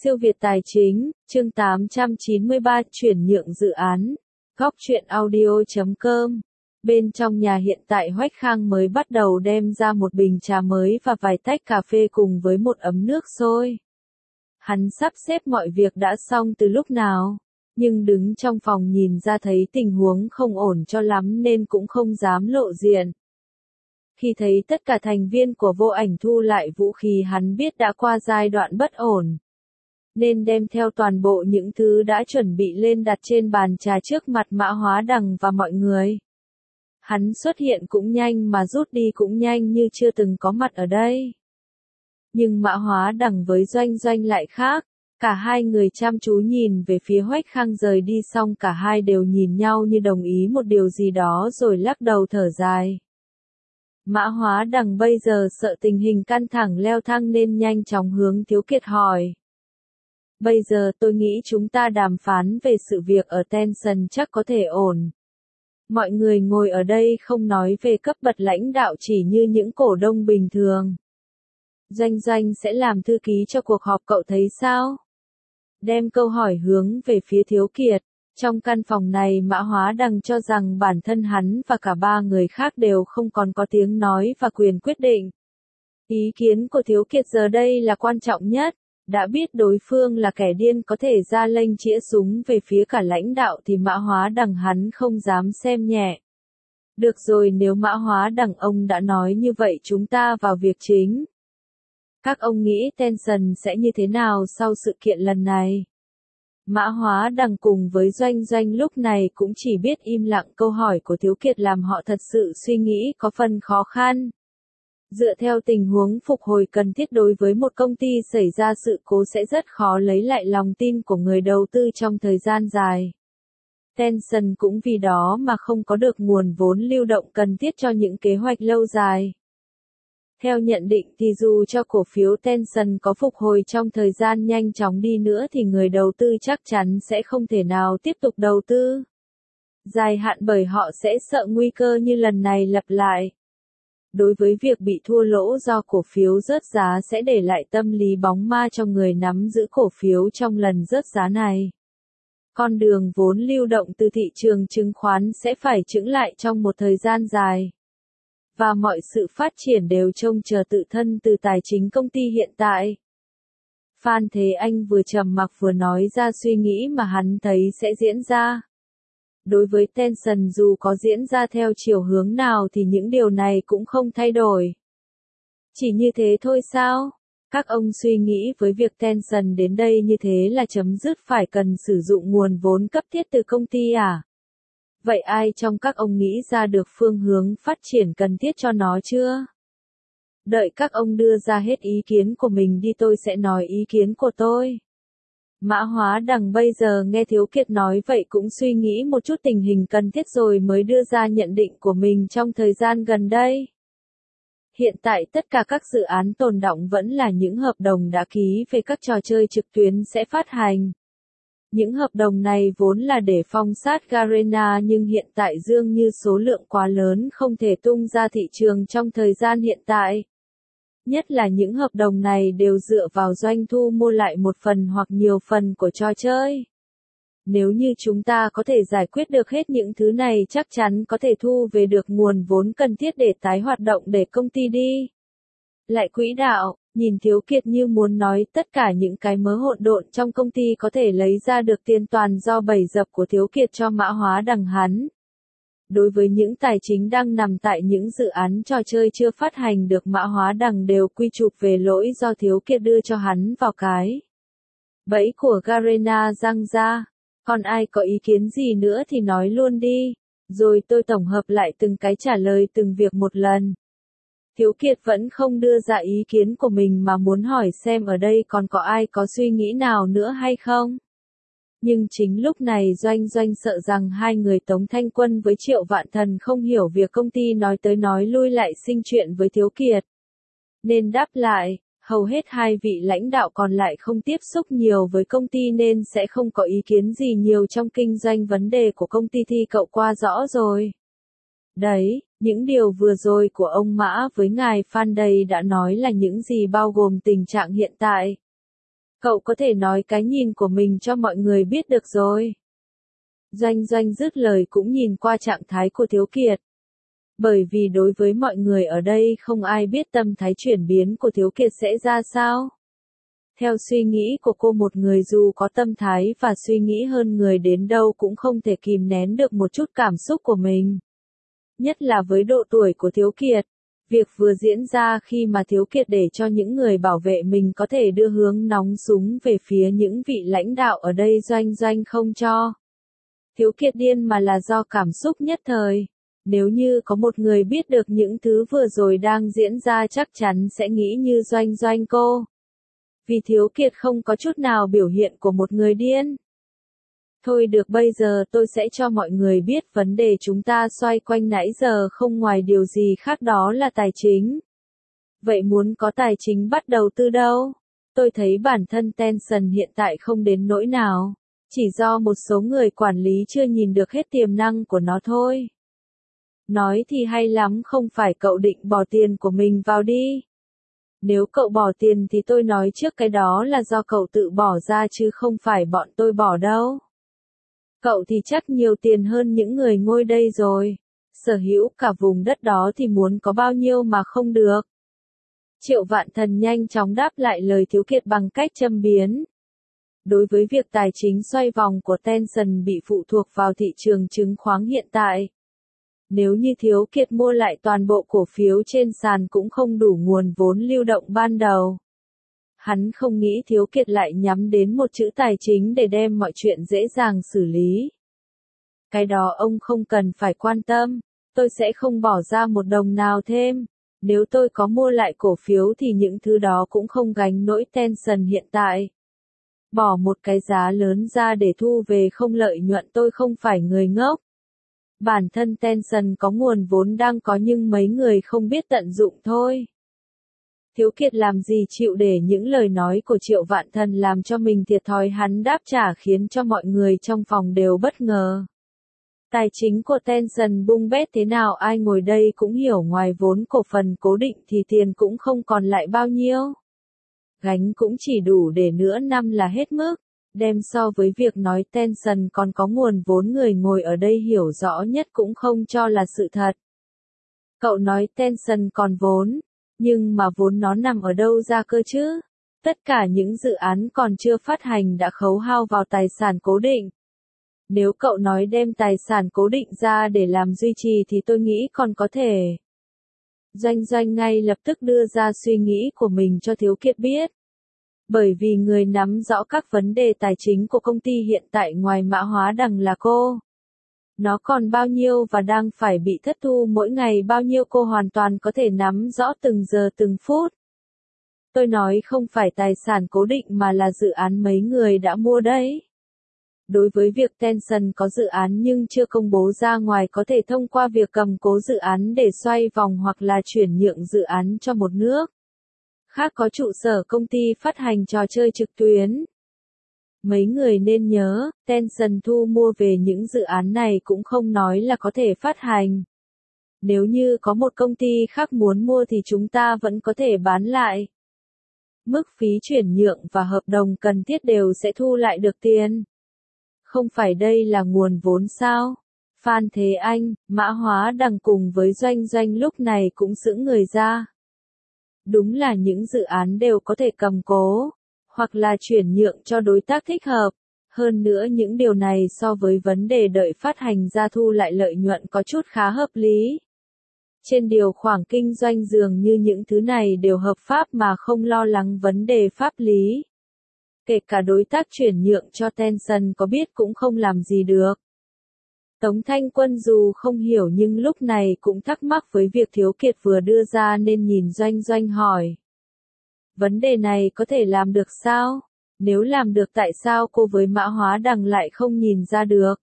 Siêu Việt Tài Chính, chương 893, chuyển nhượng dự án. Góc truyện audio.com. Bên trong nhà hiện tại Hoách Khang mới bắt đầu đem ra một bình trà mới và vài tách cà phê cùng với một ấm nước sôi. Hắn sắp xếp mọi việc đã xong từ lúc nào, nhưng đứng trong phòng nhìn ra thấy tình huống không ổn cho lắm nên cũng không dám lộ diện. Khi thấy tất cả thành viên của Vô Ảnh thu lại vũ khí, hắn biết đã qua giai đoạn bất ổn, nên đem theo toàn bộ những thứ đã chuẩn bị lên đặt trên bàn trà trước mặt Mã Hóa Đằng và mọi người. Hắn xuất hiện cũng nhanh mà rút đi cũng nhanh như chưa từng có mặt ở đây. Nhưng Mã Hóa Đằng với Doanh Doanh lại khác, cả hai người chăm chú nhìn về phía Hoách Khang rời đi xong cả hai đều nhìn nhau như đồng ý một điều gì đó rồi lắc đầu thở dài. Mã Hóa Đằng bây giờ sợ tình hình căng thẳng leo thang nên nhanh chóng hướng Thiếu Kiệt hỏi. Bây giờ tôi nghĩ chúng ta đàm phán về sự việc ở Tension chắc có thể ổn. Mọi người ngồi ở đây không nói về cấp bậc lãnh đạo chỉ như những cổ đông bình thường. Doanh Doanh sẽ làm thư ký cho cuộc họp, cậu thấy sao? Đem câu hỏi hướng về phía Thiếu Kiệt. Trong căn phòng này Mã Hóa Đằng cho rằng bản thân hắn và cả ba người khác đều không còn có tiếng nói và quyền quyết định. Ý kiến của Thiếu Kiệt giờ đây là quan trọng nhất. Đã biết đối phương là kẻ điên có thể ra lệnh chĩa súng về phía cả lãnh đạo thì Mã Hóa Đằng hắn không dám xem nhẹ. Được rồi, nếu Mã Hóa Đằng ông đã nói như vậy chúng ta vào việc chính. Các ông nghĩ Tension sẽ như thế nào sau sự kiện lần này? Mã Hóa Đằng cùng với Doanh Doanh lúc này cũng chỉ biết im lặng. Câu hỏi của Thiếu Kiệt làm họ thật sự suy nghĩ có phần khó khăn. Dựa theo tình huống phục hồi cần thiết đối với một công ty xảy ra sự cố sẽ rất khó lấy lại lòng tin của người đầu tư trong thời gian dài. Tension cũng vì đó mà không có được nguồn vốn lưu động cần thiết cho những kế hoạch lâu dài. Theo nhận định thì dù cho cổ phiếu Tension có phục hồi trong thời gian nhanh chóng đi nữa thì người đầu tư chắc chắn sẽ không thể nào tiếp tục đầu tư dài hạn bởi họ sẽ sợ nguy cơ như lần này lặp lại. Đối với việc bị thua lỗ do cổ phiếu rớt giá sẽ để lại tâm lý bóng ma cho người nắm giữ cổ phiếu trong lần rớt giá này. Con đường vốn lưu động từ thị trường chứng khoán sẽ phải chững lại trong một thời gian dài. Và mọi sự phát triển đều trông chờ tự thân từ tài chính công ty hiện tại. Phan Thế Anh vừa trầm mặc vừa nói ra suy nghĩ mà hắn thấy sẽ diễn ra. Đối với Tension dù có diễn ra theo chiều hướng nào thì những điều này cũng không thay đổi. Chỉ như thế thôi sao? Các ông suy nghĩ với việc Tension đến đây như thế là chấm dứt phải cần sử dụng nguồn vốn cấp thiết từ công ty à? Vậy ai trong các ông nghĩ ra được phương hướng phát triển cần thiết cho nó chưa? Đợi các ông đưa ra hết ý kiến của mình đi tôi sẽ nói ý kiến của tôi. Mã Hóa Đằng bây giờ nghe Thiếu Kiệt nói vậy cũng suy nghĩ một chút tình hình cần thiết rồi mới đưa ra nhận định của mình trong thời gian gần đây. Hiện tại tất cả các dự án tồn đọng vẫn là những hợp đồng đã ký về các trò chơi trực tuyến sẽ phát hành. Những hợp đồng này vốn là để phong sát Garena nhưng hiện tại dường như số lượng quá lớn không thể tung ra thị trường trong thời gian hiện tại. Nhất là những hợp đồng này đều dựa vào doanh thu mua lại một phần hoặc nhiều phần của trò chơi. Nếu như chúng ta có thể giải quyết được hết những thứ này chắc chắn có thể thu về được nguồn vốn cần thiết để tái hoạt động để công ty đi lại quỹ đạo. Nhìn Thiếu Kiệt như muốn nói tất cả những cái mớ hỗn độn trong công ty có thể lấy ra được tiền toàn do bẫy dập của Thiếu Kiệt cho Mã Hóa Đằng hắn. Đối với những tài chính đang nằm tại những dự án trò chơi chưa phát hành được Mã Hóa Đằng đều quy chụp về lỗi do Thiếu Kiệt đưa cho hắn vào cái bẫy của Garena răng ra. Còn ai có ý kiến gì nữa thì nói luôn đi, rồi tôi tổng hợp lại từng cái trả lời từng việc một lần. Thiếu Kiệt vẫn không đưa ra ý kiến của mình mà muốn hỏi xem ở đây còn có ai có suy nghĩ nào nữa hay không. Nhưng chính lúc này Doanh Doanh sợ rằng hai người Tống Thanh Quân với Triệu Vạn Thần không hiểu việc công ty nói tới nói lui lại sinh chuyện với Thiếu Kiệt. Nên đáp lại, hầu hết hai vị lãnh đạo còn lại không tiếp xúc nhiều với công ty nên sẽ không có ý kiến gì nhiều trong kinh doanh vấn đề của công ty thì cậu qua rõ rồi. Đấy, những điều vừa rồi của ông Mã với ngài Phan đây đã nói là những gì bao gồm tình trạng hiện tại. Cậu có thể nói cái nhìn của mình cho mọi người biết được rồi. Doanh Doanh dứt lời cũng nhìn qua trạng thái của Thiếu Kiệt. Bởi vì đối với mọi người ở đây không ai biết tâm thái chuyển biến của Thiếu Kiệt sẽ ra sao. Theo suy nghĩ của cô, một người dù có tâm thái và suy nghĩ hơn người đến đâu cũng không thể kìm nén được một chút cảm xúc của mình. Nhất là với độ tuổi của Thiếu Kiệt. Việc vừa diễn ra khi mà Thiếu Kiệt để cho những người bảo vệ mình có thể đưa hướng nóng súng về phía những vị lãnh đạo ở đây, Doanh Doanh không cho. Thiếu Kiệt điên mà là do cảm xúc nhất thời. Nếu như có một người biết được những thứ vừa rồi đang diễn ra chắc chắn sẽ nghĩ như Doanh Doanh cô. Vì Thiếu Kiệt không có chút nào biểu hiện của một người điên. Thôi được, bây giờ tôi sẽ cho mọi người biết vấn đề chúng ta xoay quanh nãy giờ không ngoài điều gì khác, đó là tài chính. Vậy muốn có tài chính bắt đầu từ đâu? Tôi thấy bản thân Tencent hiện tại không đến nỗi nào. Chỉ do một số người quản lý chưa nhìn được hết tiềm năng của nó thôi. Nói thì hay lắm, không phải cậu định bỏ tiền của mình vào đi. Nếu cậu bỏ tiền thì tôi nói trước cái đó là do cậu tự bỏ ra chứ không phải bọn tôi bỏ đâu. Cậu thì chắc nhiều tiền hơn những người ngồi đây rồi. Sở hữu cả vùng đất đó thì muốn có bao nhiêu mà không được. Triệu Vạn Thần nhanh chóng đáp lại lời Thiếu Kiệt bằng cách châm biếm. Đối với việc tài chính xoay vòng của Tencent bị phụ thuộc vào thị trường chứng khoán hiện tại. Nếu như Thiếu Kiệt mua lại toàn bộ cổ phiếu trên sàn cũng không đủ nguồn vốn lưu động ban đầu. Hắn không nghĩ Thiếu Kiệt lại nhắm đến một chữ tài chính để đem mọi chuyện dễ dàng xử lý. Cái đó ông không cần phải quan tâm, tôi sẽ không bỏ ra một đồng nào thêm. Nếu tôi có mua lại cổ phiếu thì những thứ đó cũng không gánh nổi Tencent hiện tại. Bỏ một cái giá lớn ra để thu về không lợi nhuận, tôi không phải người ngốc. Bản thân Tencent có nguồn vốn đang có nhưng mấy người không biết tận dụng thôi. Thiếu Kiệt làm gì chịu để những lời nói của Triệu Vạn Thần làm cho mình thiệt thòi, hắn đáp trả khiến cho mọi người trong phòng đều bất ngờ. Tài chính của Tencent bung bét thế nào ai ngồi đây cũng hiểu, ngoài vốn cổ phần cố định thì tiền cũng không còn lại bao nhiêu. Gánh cũng chỉ đủ để nửa năm là hết mức. Đem so với việc nói Tencent còn có nguồn vốn, người ngồi ở đây hiểu rõ nhất cũng không cho là sự thật. Cậu nói Tencent còn vốn, nhưng mà vốn nó nằm ở đâu ra cơ chứ? Tất cả những dự án còn chưa phát hành đã khấu hao vào tài sản cố định. Nếu cậu nói đem tài sản cố định ra để làm duy trì thì tôi nghĩ còn có thể. Doanh Doanh ngay lập tức đưa ra suy nghĩ của mình cho Thiếu Kiệt biết. Bởi vì người nắm rõ các vấn đề tài chính của công ty hiện tại ngoài Mã Hóa Đằng là cô. Nó còn bao nhiêu và đang phải bị thất thu mỗi ngày bao nhiêu cô hoàn toàn có thể nắm rõ từng giờ từng phút. Tôi nói không phải tài sản cố định mà là dự án mấy người đã mua đấy. Đối với việc Tencent có dự án nhưng chưa công bố ra ngoài, có thể thông qua việc cầm cố dự án để xoay vòng hoặc là chuyển nhượng dự án cho một nước khác có trụ sở công ty phát hành trò chơi trực tuyến. Mấy người nên nhớ, Tencent thu mua về những dự án này cũng không nói là có thể phát hành. Nếu như có một công ty khác muốn mua thì chúng ta vẫn có thể bán lại. Mức phí chuyển nhượng và hợp đồng cần thiết đều sẽ thu lại được tiền. Không phải đây là nguồn vốn sao? Phan Thế Anh, Mã Hóa Đằng cùng với Doanh Doanh lúc này cũng sững người ra. Đúng là những dự án đều có thể cầm cố, hoặc là chuyển nhượng cho đối tác thích hợp. Hơn nữa những điều này so với vấn đề đợi phát hành ra thu lại lợi nhuận có chút khá hợp lý. Trên điều khoản kinh doanh dường như những thứ này đều hợp pháp mà không lo lắng vấn đề pháp lý. Kể cả đối tác chuyển nhượng cho Tencent có biết cũng không làm gì được. Tống Thanh Quân dù không hiểu nhưng lúc này cũng thắc mắc với việc Thiếu Kiệt vừa đưa ra nên nhìn Doanh Doanh hỏi. Vấn đề này có thể làm được sao? Nếu làm được tại sao cô với Mã Hóa Đằng lại không nhìn ra được?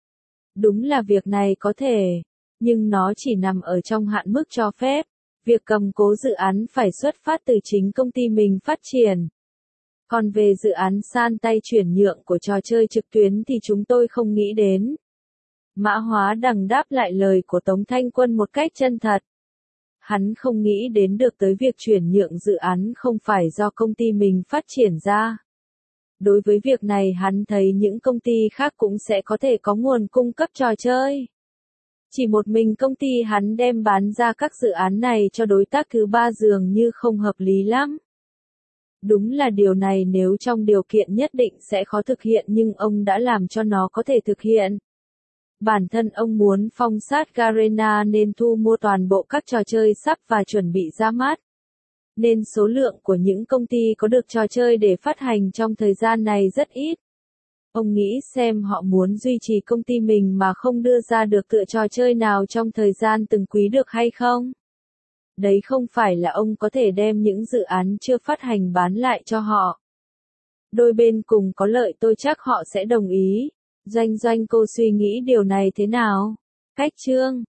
Đúng là việc này có thể, nhưng nó chỉ nằm ở trong hạn mức cho phép. Việc cầm cố dự án phải xuất phát từ chính công ty mình phát triển. Còn về dự án san tay chuyển nhượng của trò chơi trực tuyến thì chúng tôi không nghĩ đến. Mã Hóa Đằng đáp lại lời của Tống Thanh Quân một cách chân thật. Hắn không nghĩ đến được tới việc chuyển nhượng dự án không phải do công ty mình phát triển ra. Đối với việc này hắn thấy những công ty khác cũng sẽ có thể có nguồn cung cấp trò chơi. Chỉ một mình công ty hắn đem bán ra các dự án này cho đối tác thứ ba dường như không hợp lý lắm. Đúng là điều này nếu trong điều kiện nhất định sẽ khó thực hiện nhưng ông đã làm cho nó có thể thực hiện. Bản thân ông muốn phong sát Garena nên thu mua toàn bộ các trò chơi sắp và chuẩn bị ra mắt. Nên số lượng của những công ty có được trò chơi để phát hành trong thời gian này rất ít. Ông nghĩ xem họ muốn duy trì công ty mình mà không đưa ra được tựa trò chơi nào trong thời gian từng quý được hay không? Đấy không phải là ông có thể đem những dự án chưa phát hành bán lại cho họ. Đôi bên cùng có lợi tôi chắc họ sẽ đồng ý. Doanh Doanh cô suy nghĩ điều này thế nào? Cách chương